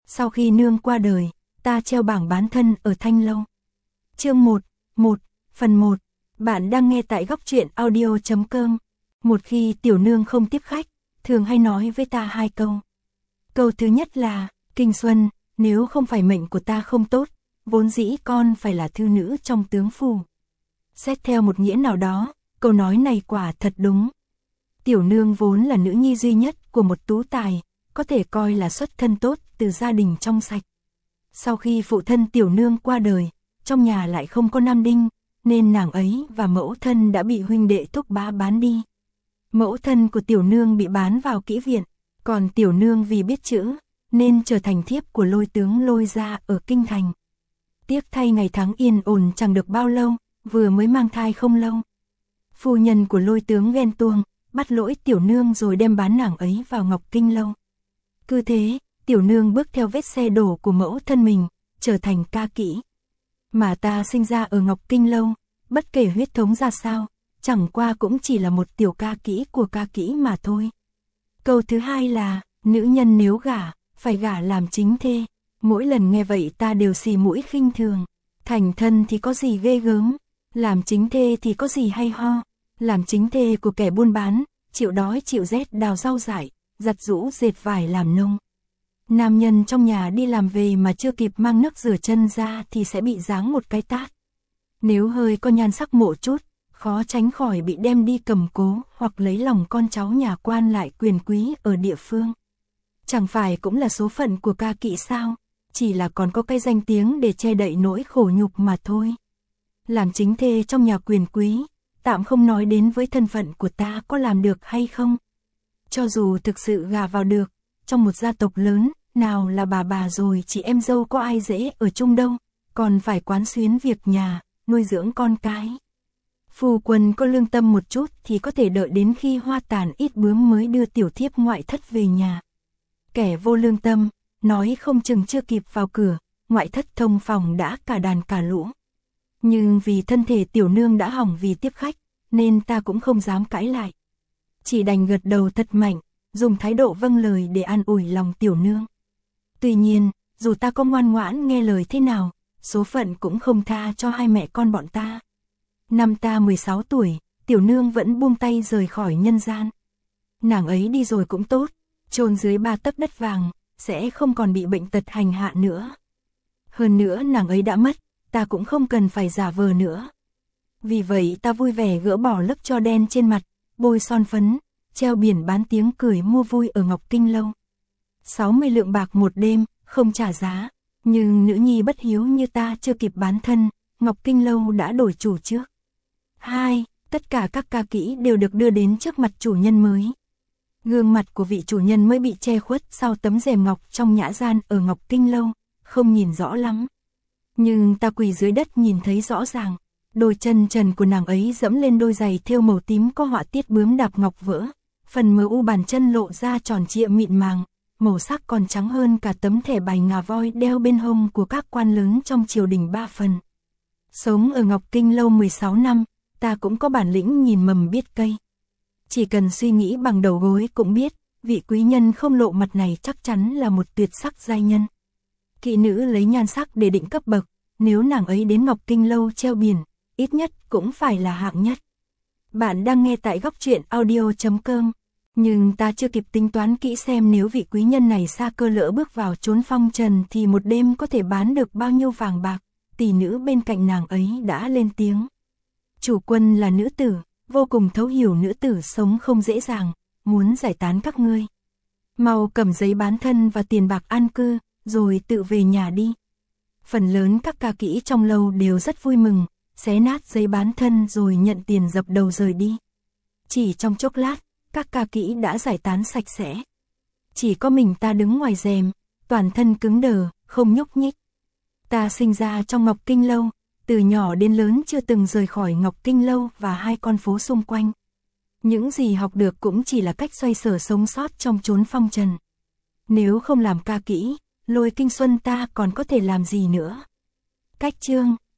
Sau khi nương qua đời, ta treo bảng bán thân ở Thanh Lâu. Chương 1, phần 1. Bạn đang nghe tại góc truyện audio.com. Một khi tiểu nương không tiếp khách, thường hay nói với ta hai câu. Câu thứ nhất là, Kinh Xuân, nếu không phải mệnh của ta không tốt, vốn dĩ con phải là thư nữ trong tướng phủ. Xét theo một nghĩa nào đó, câu nói này quả thật đúng. Tiểu nương vốn là nữ nhi duy nhất của một tú tài, có thể coi là xuất thân tốt từ gia đình trong sạch. Sau khi phụ thân tiểu nương qua đời, trong nhà lại không có nam đinh, nên nàng ấy và mẫu thân đã bị huynh đệ thúc bá bán đi. Mẫu thân của tiểu nương bị bán vào kỹ viện, còn tiểu nương vì biết chữ, nên trở thành thiếp của Lôi tướng Lôi gia ở kinh thành. Tiếc thay ngày tháng yên ổn chẳng được bao lâu, vừa mới mang thai không lâu. Phu nhân của Lôi tướng ghen tuông, bắt lỗi tiểu nương rồi đem bán nàng ấy vào Ngọc Kinh Lâu. Cứ thế, tiểu nương bước theo vết xe đổ của mẫu thân mình, trở thành ca kỹ. Mà ta sinh ra ở Ngọc Kinh Lâu, bất kể huyết thống ra sao, chẳng qua cũng chỉ là một tiểu ca kỹ của ca kỹ mà thôi. Câu thứ hai là, nữ nhân nếu gả, phải gả làm chính thê. Mỗi lần nghe vậy ta đều xì mũi khinh thường. Thành thân thì có gì ghê gớm, làm chính thê thì có gì hay ho. Làm chính thê của kẻ buôn bán, chịu đói chịu rét đào rau dại, giặt giũ dệt vải làm nông. Nam nhân trong nhà đi làm về mà chưa kịp mang nước rửa chân ra thì sẽ bị giáng một cái tát. Nếu hơi có nhan sắc mộ chút, khó tránh khỏi bị đem đi cầm cố hoặc lấy lòng con cháu nhà quan lại quyền quý ở địa phương. Chẳng phải cũng là số phận của ca kỵ sao, chỉ là còn có cái danh tiếng để che đậy nỗi khổ nhục mà thôi. Làm chính thê trong nhà quyền quý, tạm không nói đến với thân phận của ta có làm được hay không. Cho dù thực sự gả vào được, trong một gia tộc lớn, nào là bà rồi chị em dâu có ai dễ ở chung đâu, còn phải quán xuyến việc nhà, nuôi dưỡng con cái. Phu quân có lương tâm một chút thì có thể đợi đến khi hoa tàn ít bướm mới đưa tiểu thiếp ngoại thất về nhà. Kẻ vô lương tâm, nói không chừng chưa kịp vào cửa, ngoại thất thông phòng đã cả đàn cả lũ. Nhưng vì thân thể tiểu nương đã hỏng vì tiếp khách, nên ta cũng không dám cãi lại. Chỉ đành gật đầu thật mạnh, dùng thái độ vâng lời để an ủi lòng tiểu nương. Tuy nhiên, dù ta có ngoan ngoãn nghe lời thế nào, số phận cũng không tha cho hai mẹ con bọn ta. Năm ta 16 tuổi, tiểu nương vẫn buông tay rời khỏi nhân gian. Nàng ấy đi rồi cũng tốt, chôn dưới 3 tấc đất vàng, sẽ không còn bị bệnh tật hành hạ nữa. Hơn nữa nàng ấy đã mất, ta cũng không cần phải giả vờ nữa. Vì vậy ta vui vẻ gỡ bỏ lớp tro đen trên mặt, bôi son phấn, treo biển bán tiếng cười mua vui ở Ngọc Kinh Lâu. 60 lượng bạc một đêm, không trả giá, nhưng nữ nhi bất hiếu như ta chưa kịp bán thân, Ngọc Kinh Lâu đã đổi chủ trước. 2. Tất cả các ca kỹ đều được đưa đến trước mặt chủ nhân mới. Gương mặt của vị chủ nhân mới bị che khuất sau tấm rèm ngọc trong nhã gian ở Ngọc Kinh Lâu, không nhìn rõ lắm. Nhưng ta quỳ dưới đất nhìn thấy rõ ràng, đôi chân trần của nàng ấy dẫm lên đôi giày thêu màu tím có họa tiết bướm đạp ngọc vỡ, phần mờ u bàn chân lộ ra tròn trịa mịn màng, màu sắc còn trắng hơn cả tấm thẻ bài ngà voi đeo bên hông của các quan lớn trong triều đình 3 phần. Sống ở Ngọc Kinh Lâu 16 năm, ta cũng có bản lĩnh nhìn mầm biết cây. Chỉ cần suy nghĩ bằng đầu gối cũng biết, vị quý nhân không lộ mặt này chắc chắn là một tuyệt sắc giai nhân. Kỵ nữ lấy nhan sắc để định cấp bậc, nếu nàng ấy đến Ngọc Kinh Lâu treo biển, ít nhất cũng phải là hạng nhất. Bạn đang nghe tại góc truyện audio.com, nhưng ta chưa kịp tính toán kỹ xem nếu vị quý nhân này xa cơ lỡ bước vào chốn phong trần thì một đêm có thể bán được bao nhiêu vàng bạc. Tỷ nữ bên cạnh nàng ấy đã lên tiếng. Chủ quân là nữ tử, vô cùng thấu hiểu nữ tử sống không dễ dàng, muốn giải tán các ngươi. Mau cầm giấy bán thân và tiền bạc an cư, rồi tự về nhà đi. Phần lớn các ca kỹ trong lâu đều rất vui mừng, xé nát giấy bán thân rồi nhận tiền dập đầu rời đi. Chỉ trong chốc lát, các ca kỹ đã giải tán sạch sẽ. Chỉ có mình ta đứng ngoài rèm, toàn thân cứng đờ, không nhúc nhích. Ta sinh ra trong Ngọc Kinh Lâu, từ nhỏ đến lớn chưa từng rời khỏi Ngọc Kinh Lâu và 2 con phố xung quanh. Những gì học được cũng chỉ là cách xoay sở sống sót trong chốn phong trần. Nếu không làm ca kỹ, Lôi Kinh Xuân ta còn có thể làm gì nữa? Cách chương,